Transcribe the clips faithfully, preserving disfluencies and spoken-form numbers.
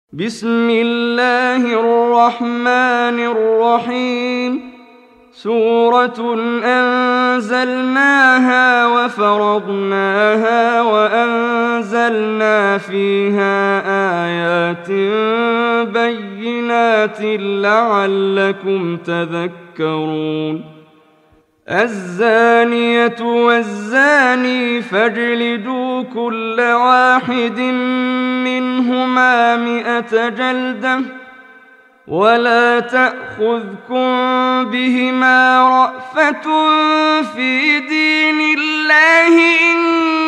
بسم الله الرحمن الرحيم. سورة أنزلناها وفرضناها وأنزلنا فيها آيات بينات لعلكم تذكرون. الزانية والزاني فاجلدوا كل واحد منهما مئة جلدة ولا تأخذكم بهما رأفة في دين الله إن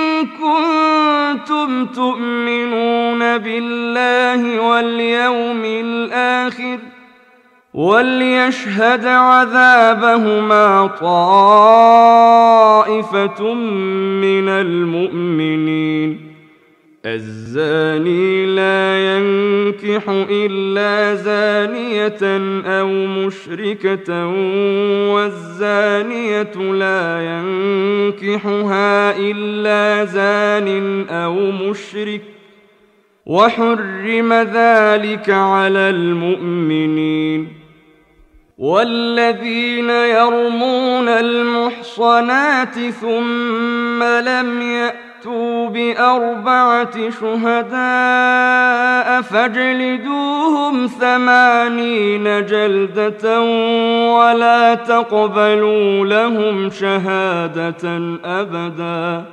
كنتم تؤمنون بالله واليوم الآخر وليشهد عذابهما طائفة من المؤمنين. الزاني لا ينكح إلا زانية أو مشركة والزانية لا ينكحها إلا زان أو مشرك وحرم ذلك على المؤمنين. والذين يرمون المحصنات ثم لم يأتوا بأربعة شهداء فاجلدوهم ثمانين جلدة ولا تقبلوا لهم شهادة أبدا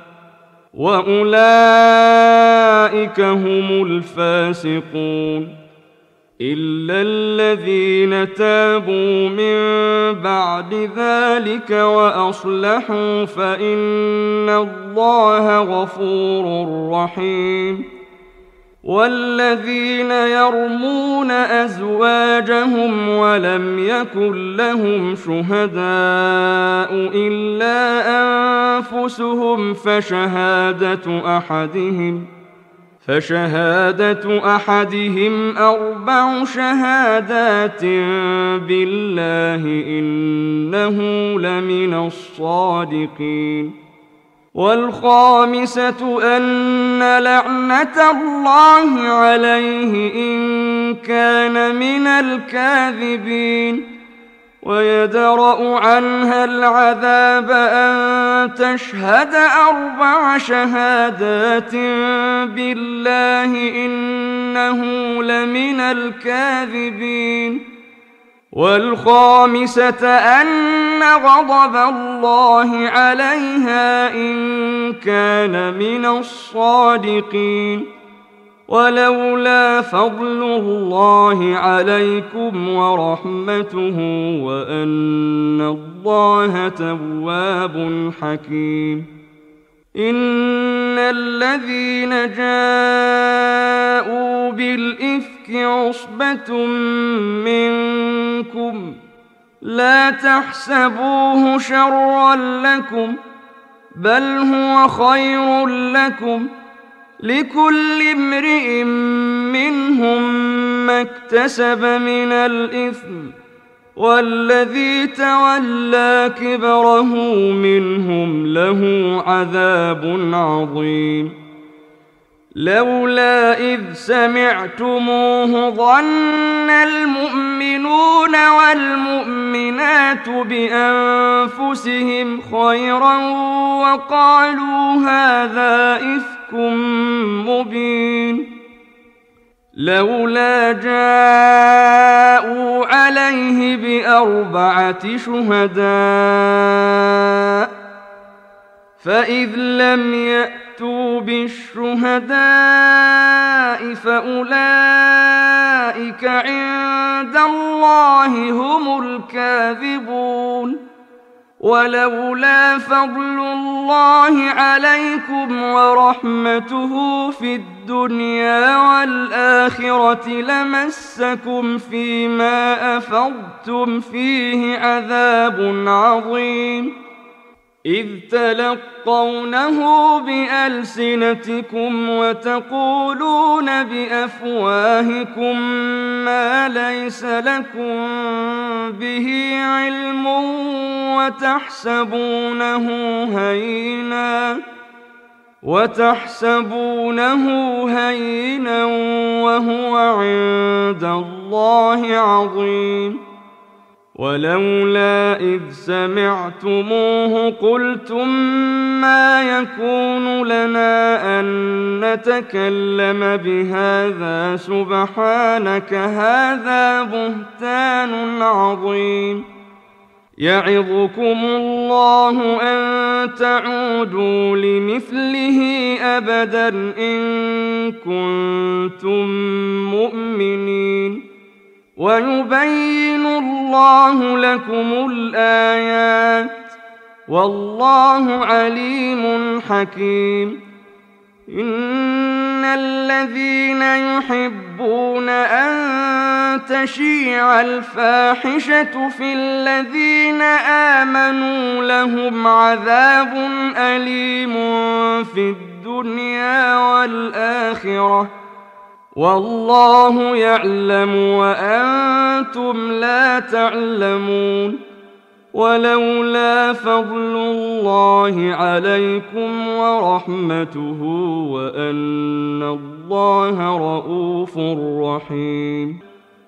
وأولئك هم الفاسقون. إلا الذين تابوا من بعد ذلك وأصلحوا فإن الله غفور رحيم. والذين يرمون أزواجهم ولم يكن لهم شهداء إلا أنفسهم فشهادة أحدهم فشهادة أحدهم أربع شهادات بالله إنه لمن الصادقين. والخامسة أن لعنة الله عليه إن كان من الكاذبين. ويدرأ عنها العذاب أن تشهد أربع شهادات بالله إنه لمن الكاذبين. والخامسة أن غضب الله عليها إن كان من الصادقين. ولولا فضل الله عليكم ورحمته وأن الله تواب حكيم. إن الذين جاءوا بالإفك عصبة منكم لا تحسبوه شرا لكم بل هو خير لكم لكل امرئ منهم ما اكتسب من الإثم والذي تولى كبره منهم له عذاب عظيم. لولا إذ سمعتموه ظن المؤمنون والمؤمنات بأنفسهم خيرا وقالوا هذا إفك مبين. لولا جاءوا عليه بأربعة شهداء فإذ لم يأتوا بالشهداء فأولئك عند الله هم الكاذبون. ولولا فضل الله عليكم ورحمته في الدنيا والآخرة لمسكم فيما أفضتم فيه عذاب عظيم. إذ تلقونه بألسنتكم وتقولون بأفواهكم ما ليس لكم به علم وتحسبونه هينا وتحسبونه هينا وهو عند الله عظيم ولولا إذ سمعتموه قلتم ما يكون لنا أن نتكلم بهذا سبحانك هذا بهتان عظيم يعظكم الله أن تعودوا لمثله أبدا إن كنتم مؤمنين ويبين الله لكم الآيات والله عليم حكيم إن الذين يحبون أن تشيع الفاحشة في الذين آمنوا لهم عذاب أليم في الدنيا والآخرة والله يعلم وأنتم لا تعلمون ولولا فضل الله عليكم ورحمته وأن الله رءوف رحيم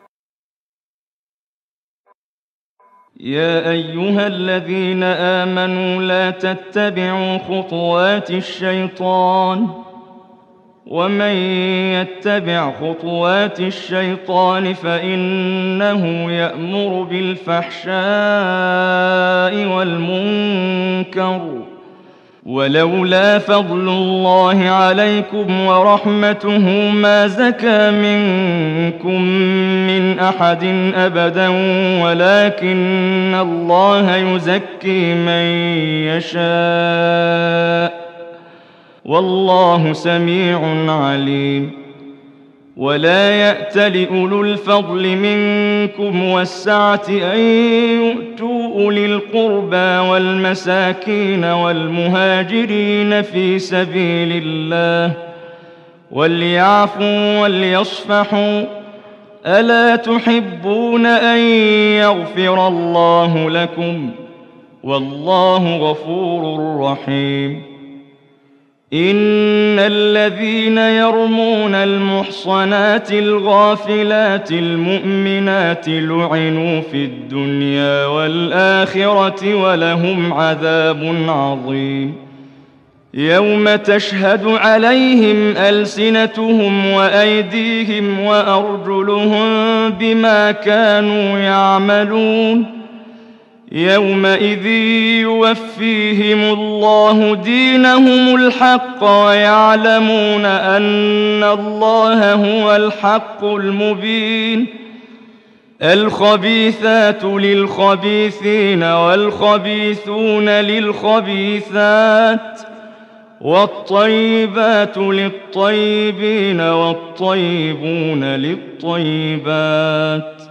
يا أيها الذين آمنوا لا تتبعوا خطوات الشيطان ومن يتبع خطوات الشيطان فإنه يأمر بالفحشاء والمنكر ولولا فضل الله عليكم ورحمته ما زكى منكم من أحد أبدا ولكن الله يزكي من يشاء والله سميع عليم ولا يأتل أولو الفضل منكم والسعة أن يؤتوا أولي القربى والمساكين والمهاجرين في سبيل الله وليعفوا وليصفحوا ألا تحبون أن يغفر الله لكم والله غفور رحيم إن الذين يرمون المحصنات الغافلات المؤمنات لعنوا في الدنيا والآخرة ولهم عذاب عظيم يوم تشهد عليهم ألسنتهم وأيديهم وأرجلهم بما كانوا يعملون يومئذ يوفيهم الله دينهم الحق ويعلمون أن الله هو الحق المبين الخبيثات للخبيثين والخبيثون للخبيثات والطيبات للطيبين والطيبون للطيبات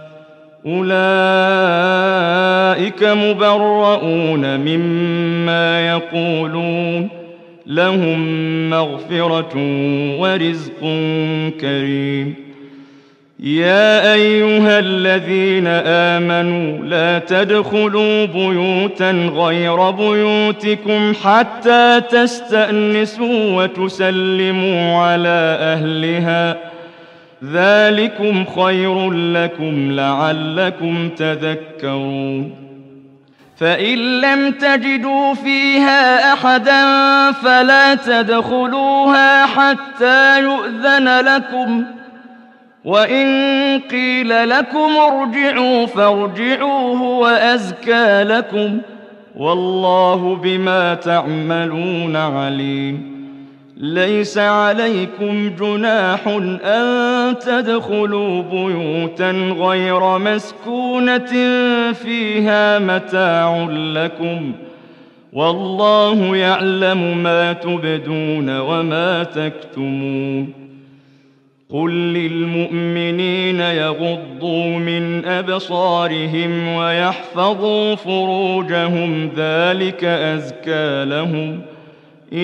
أولئك مبرؤون مما يقولون لهم مغفرة ورزق كريم يا أيها الذين آمنوا لا تدخلوا بيوتا غير بيوتكم حتى تستأنسوا وتسلموا على أهلها ذلكم خير لكم لعلكم تذكرون فإن لم تجدوا فيها أحدا فلا تدخلوها حتى يؤذن لكم وإن قيل لكم ارجعوا فارجعوا هو أزكى لكم والله بما تعملون عليم ليس عليكم جناح أن تدخلوا بيوتا غير مسكونة فيها متاع لكم والله يعلم ما تبدون وما تكتمون قل للمؤمنين يغضوا من أبصارهم ويحفظوا فروجهم ذلك أزكى لهم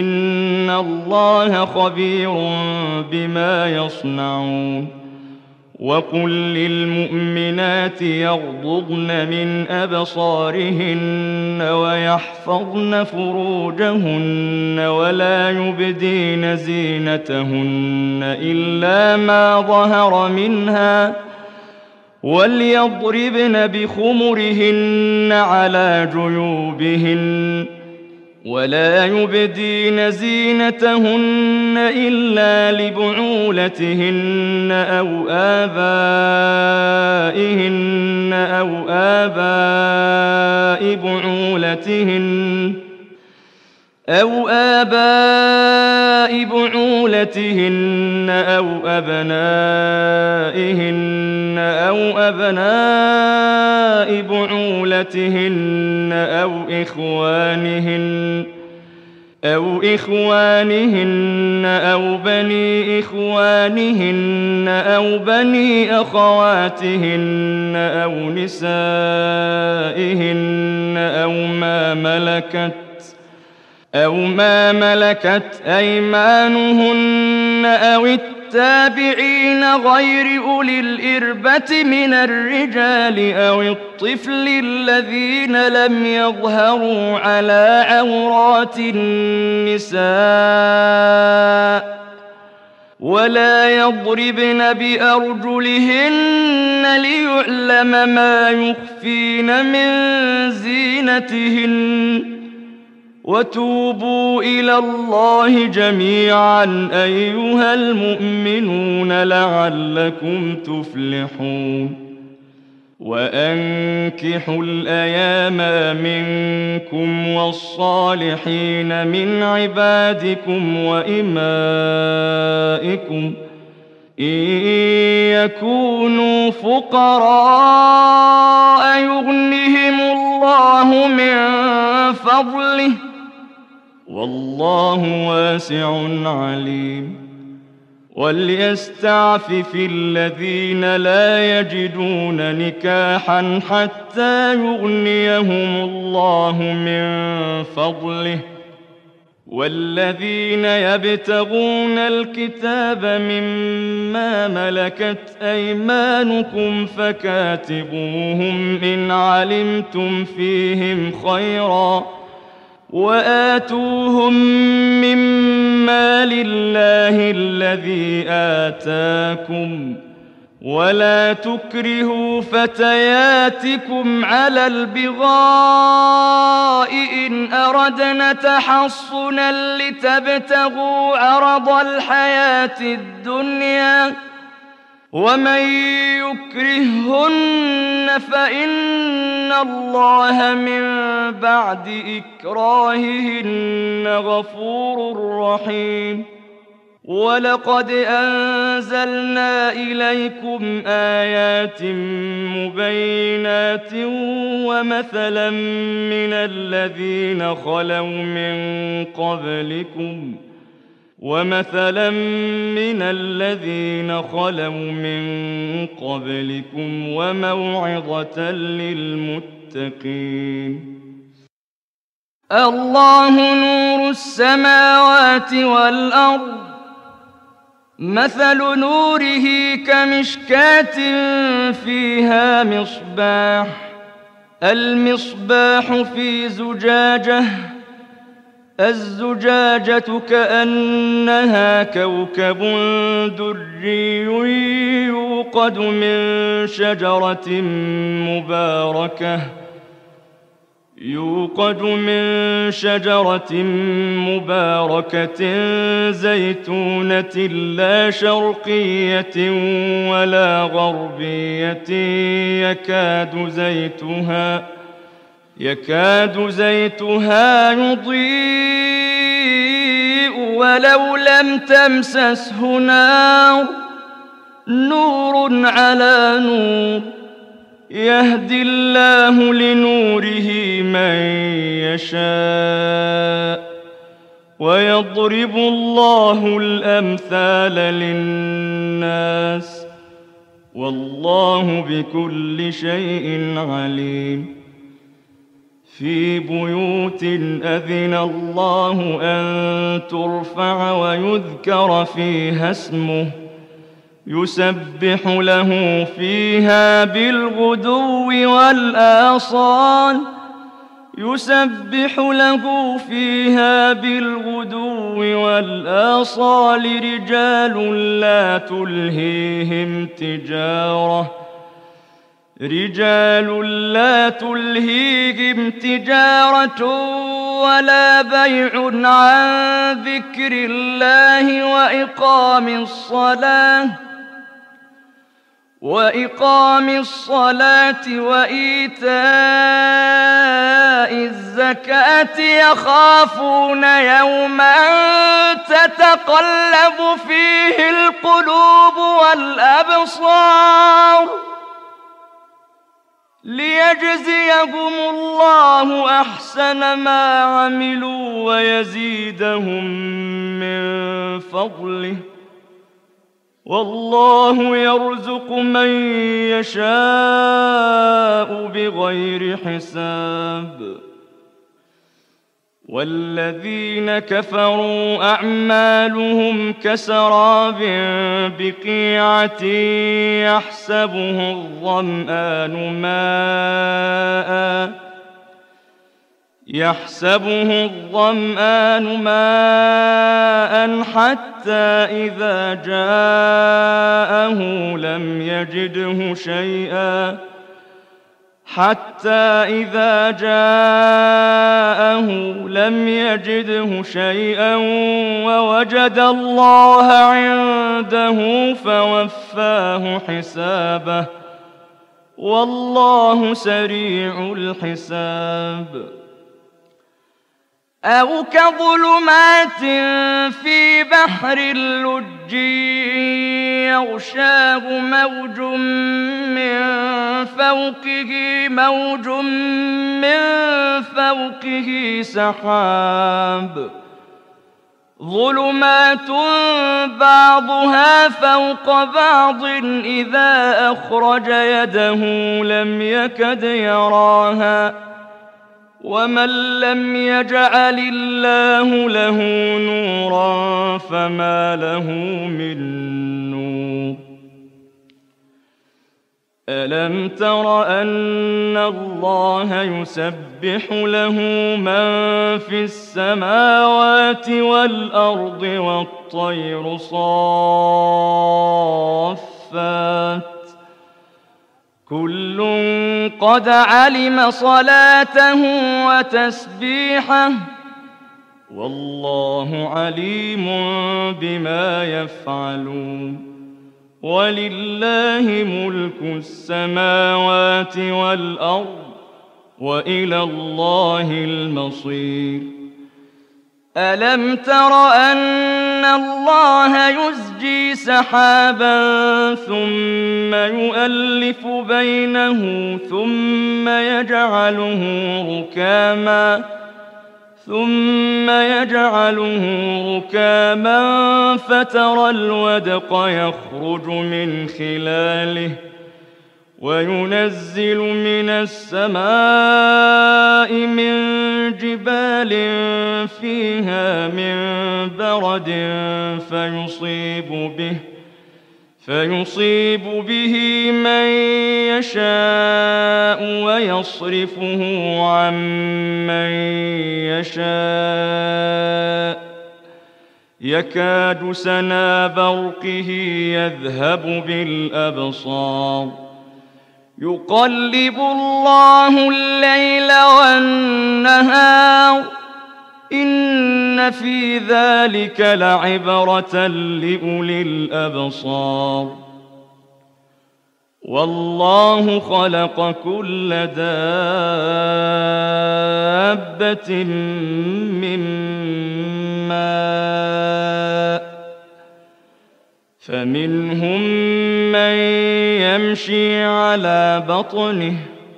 إن الله خبير بما يصنعون وقل للمؤمنات يغضضن من أبصارهن ويحفظن فروجهن ولا يبدين زينتهن إلا ما ظهر منها وليضربن بخمرهن على جيوبهن ولا يبدين زينتهن إلا لبعولتهن أو آبائهن أو آباء بعولتهن أو آباء بعولتهن أو أبنائهن أو أبناء بعولتهن أو إخوانهن أو إخوانهن أو بني إخوانهن أو بني أخواتهن أو نسائهن أو ما ملكت أو ما ملكت أيمانهن أو التابعين غير أولي الإربة من الرجال أو الطفل الذين لم يظهروا على عورات النساء ولا يضربن بأرجلهن ليعلم ما يخفين من زينتهن وتوبوا إلى الله جميعا أيها المؤمنون لعلكم تفلحون وأنكحوا الأيام منكم والصالحين من عبادكم وإمائكم إن يكونوا فقراء يغنهم الله من فضله والله واسع عليم وليستعفف الذين لا يجدون نكاحا حتى يغنيهم الله من فضله والذين يبتغون الكتاب مما ملكت أيمانكم فكاتبوهم إن علمتم فيهم خيرا وآتوهم مما لله الذي آتاكم ولا تكرهوا فتياتكم على البغاء إن أردن تحصنا لتبتغوا عرض الحياة الدنيا ومن يكرههن فإن الله من بعد إكراههن غفور رحيم ولقد أنزلنا إليكم آيات مبينات ومثلا من الذين خلوا من قبلكم ومثلا من الذين خلوا من قبلكم وموعظة للمتقين الله نور السماوات والأرض مثل نوره كمشكاة فيها مصباح المصباح في زجاجة الزجاجة كأنها كوكب دري يوقد من شجرة مباركة يوقد من شجرة مباركة زيتونة لا شرقية ولا غربية يكاد زيتها يكاد زيتها يضيء ولو لم تمسسه نار نور على نور يهدي الله لنوره من يشاء ويضرب الله الأمثال للناس والله بكل شيء عليم في بيوت أذن الله أن ترفع ويذكر فيها اسمه يسبح له فيها بالغدو والآصال يسبح له فيها بالغدو والآصال رجال لا تلهيهم تجارة رجال لا تلهيهم تجارة ولا بيع عن ذكر الله وإقام الصلاة وإقام الصلاة وإيتاء الزكاة يخافون يوما تتقلب فيه القلوب والأبصار ليجزيهم الله أحسن ما عملوا ويزيدهم من فضله والله يرزق من يشاء بغير حساب والذين كفروا أعمالهم كسراب بقيعة يحسبه الظمآن ماءً يحسبه الظمآن ماء حتى إذا جاءه لم يجده شيئا حتى إذا جاءه لم يجده شيئا ووجد الله عنده فوفاه حسابه والله سريع الحساب أو كظلمات في بحر اللج يغشاه موج من فوقه موج من فوقه سحاب ظلمات بعضها فوق بعض إذا أخرج يده لم يكد يراها ومن لم يجعل الله له نورا فما له من نور ألم تر أن الله يسبح له من في السماوات والأرض والطير صافات كل قد علم صلاته وتسبيحه والله عليم بما يفعلون ولله ملك السماوات والأرض وإلى الله المصير ألم تر أن الله يزجي سحابا ثم يؤلف بينه ثم يجعله ركاما ثم يجعله ركاما فترى الودق يخرج من خلاله وينزل من السماء من جبال فيها من برد فيصيب به فيصيب به من يشاء ويصرفه عن من يشاء يكاد سنا برقه يذهب بالأبصار يقلب الله الليل والنهار إن في ذلك لعبرة لأولي الأبصار والله خلق كل دابة من ماء فمنهم من يمشي على بطنه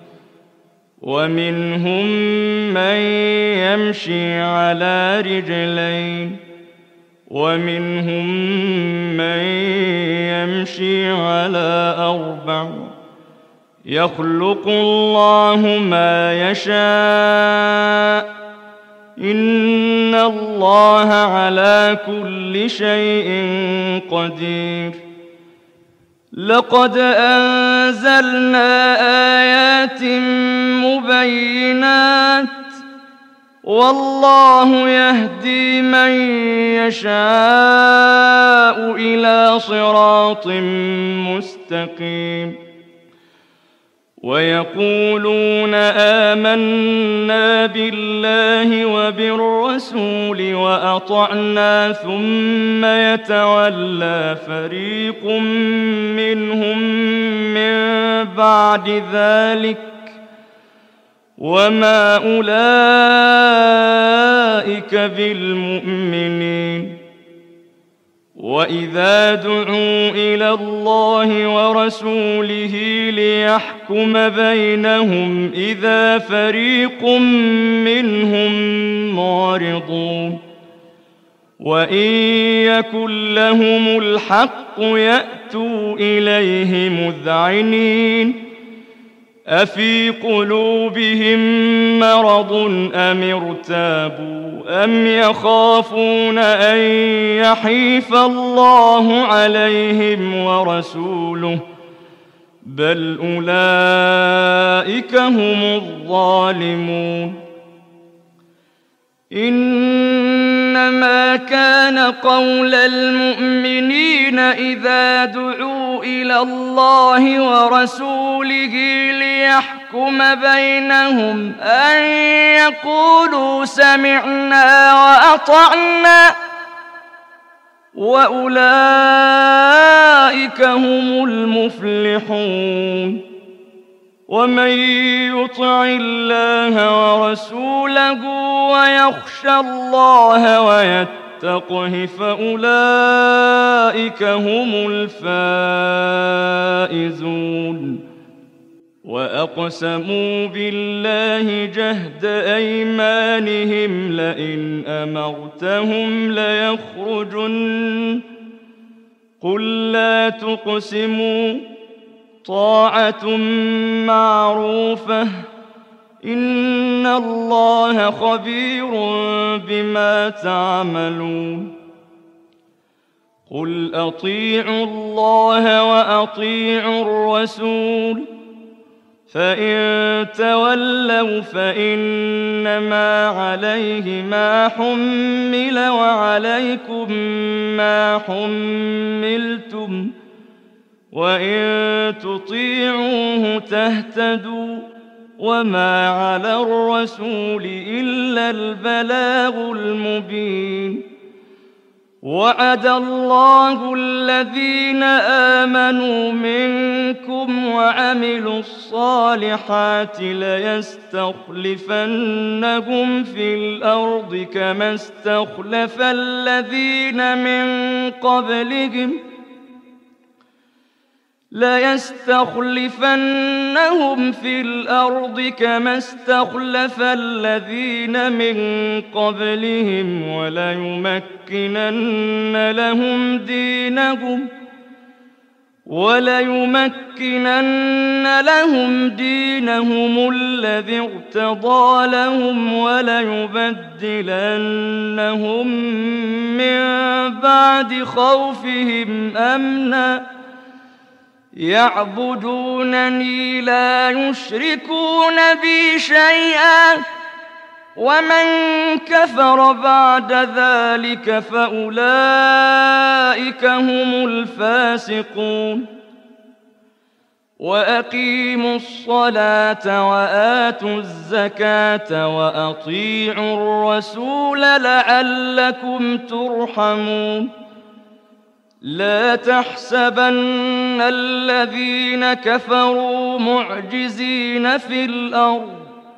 ومنهم من يمشي على رجلين ومنهم من يمشي على أربع يخلق الله ما يشاء إن الله على كل شيء قدير لقد أنزلنا آيات مبينات والله يهدي من يشاء إلى صراط مستقيم ويقولون آمنا بالله وبالرسول وأطعنا ثم يتولى فريق منهم من بعد ذلك وما أولئك بالمؤمنين وإذا دعوا إلى الله ورسوله ليحكم بينهم إذا فريق منهم معرضون وإن يكن لهم الحق يأتوا إليه مذعنين أفي قلوبهم مرض أم ارتابوا أم يخافون أن يحيف الله عليهم ورسوله بل أولئك هم الظالمون إنما كان قول المؤمنين إذا دعوا إلى الله ورسوله ليحكم بينهم أن يقولوا سمعنا وأطعنا وأولئك هم المفلحون ومن يطع الله ورسوله ويخشى الله ويتقه فأولئك هم الفائزون وأقسموا بالله جهد أيمانهم لئن أمرتهم ليخرجن قل لا تقسموا طاعة معروفة إن الله خبير بما تعملون قل أطيعوا الله وأطيعوا الرسول فإن تولوا فإنما عليه ما حمل وعليكم ما حملتم وإن تطيعوه تهتدوا وما على الرسول إلا البلاغ المبين وعد الله الذين آمنوا منكم وعملوا الصالحات ليستخلفنهم في الأرض كما استخلف الذين من قبلهم ليستخلفنهم في الأرض كما استخلف الذين من قبلهم وليمكنن لهم دينهم وليمكنن لهم دينهم الذي ارتضى لهم وليبدلنهم من بعد خوفهم أمنا يعبدونني لا يشركون بي شيئا ومن كفر بعد ذلك فأولئك هم الفاسقون وأقيموا الصلاة وآتوا الزكاة وأطيعوا الرسول لعلكم ترحمون لا تحسبن الذين كفروا معجزين في الأرض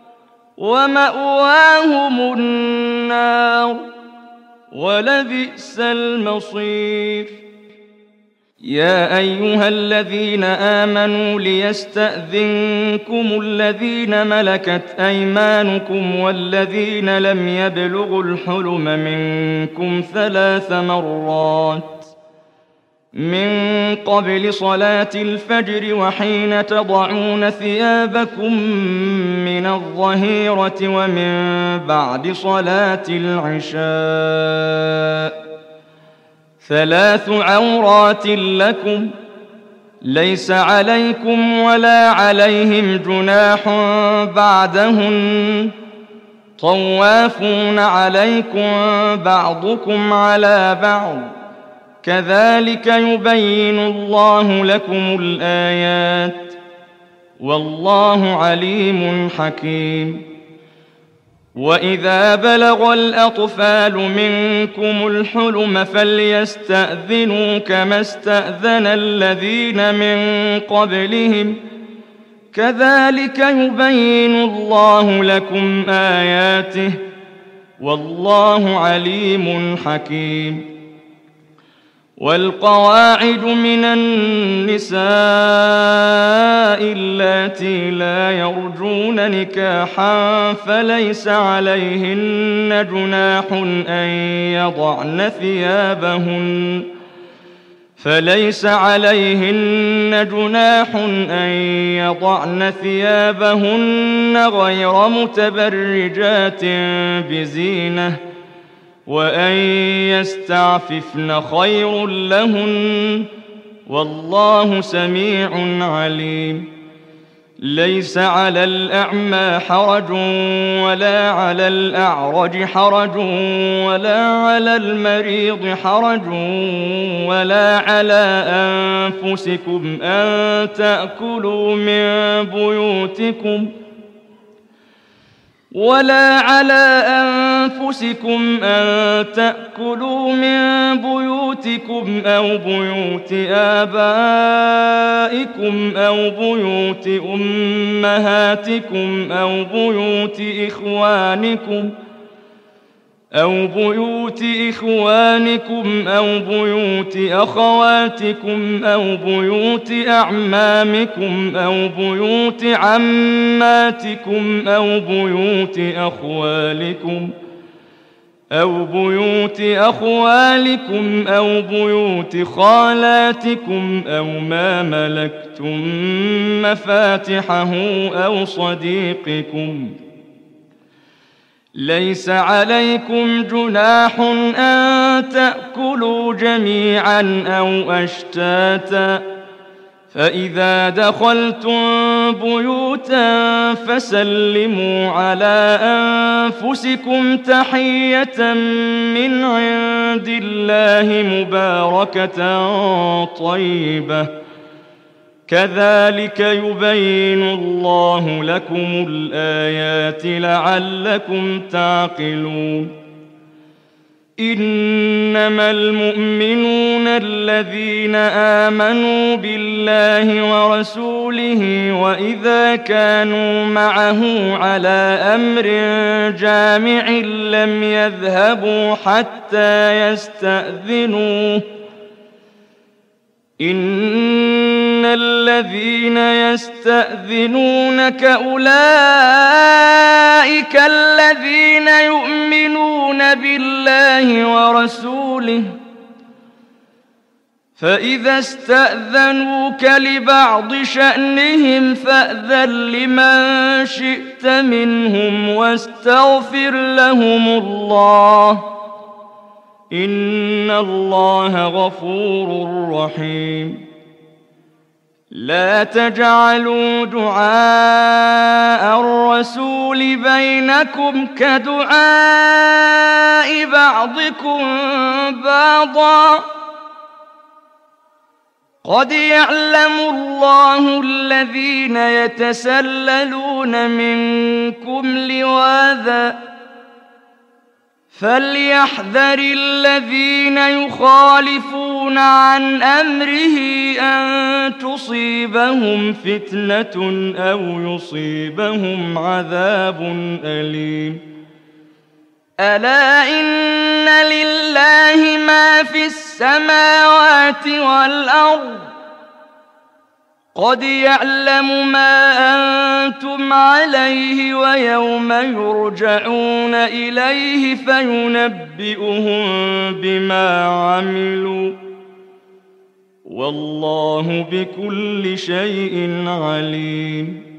ومأواهم النار ولبئس المصير يا أيها الذين آمنوا ليستأذنكم الذين ملكت أيمانكم والذين لم يبلغوا الحلم منكم ثلاث مرات من قبل صلاة الفجر وحين تضعون ثيابكم من الظهيرة ومن بعد صلاة العشاء ثلاث عورات لكم ليس عليكم ولا عليهم جناح بعدهن طوافون عليكم بعضكم على بعض كذلك يبين الله لكم الآيات والله عليم حكيم. وإذا بلغ الأطفال منكم الحلم فليستأذنوا كما استأذن الذين من قبلهم كذلك يبين الله لكم آياته والله عليم حكيم. والقواعد من النساء اللاتي لا يرجون نكاحا فليس عليهن جناح أن يضعن ثيابهن فليس عليهن جناح أن يضعن ثيابهن غير متبرجات بزينة وأن يستعففن خير لهن والله سميع عليم. ليس على الأعمى حرج ولا على الأعرج حرج ولا على المريض حرج ولا على أنفسكم أن تأكلوا من بيوتكم ولا على أنفسكم أن تأكلوا من بيوتكم أو بيوت آبائكم أو بيوت أمهاتكم أو بيوت إخوانكم أو بيوت إخوانكم أو بيوت أخواتكم أو بيوت أعمامكم أو بيوت عماتكم أو بيوت أخوالكم أو بيوت أخوالكم أو بيوت خالاتكم أو ما ملكتم مفاتحه أو صديقكم. ليس عليكم جناح أن تأكلوا جميعا أو أشتاتا فإذا دخلتم بيوتا فسلموا على أنفسكم تحية من عند الله مباركة طيبة كذلك يبين الله لكم الآيات لعلكم تعقلون. إنما المؤمنون الذين آمنوا بالله ورسوله وإذا كانوا معه على أمر جامع لم يذهبوا حتى يستأذنوه إن الذين يستأذنونك أولئك الذين يؤمنون بالله ورسوله فإذا استأذنوك لبعض شأنهم فأذن لمن شئت منهم واستغفر لهم الله إن الله غفور رحيم. لا تجعلوا دعاء الرسول بينكم كدعاء بعضكم بعضا قد يعلم الله الذين يتسللون منكم لواذا فليحذر الذين يخالفون عن أمره أن تصيبهم فتنة أو يصيبهم عذاب أليم. ألا إن لله ما في السماوات والأرض قد يعلم ما أنتم عليه ويوم يرجعون إليه فينبئهم بما عملوا والله بكل شيء عليم.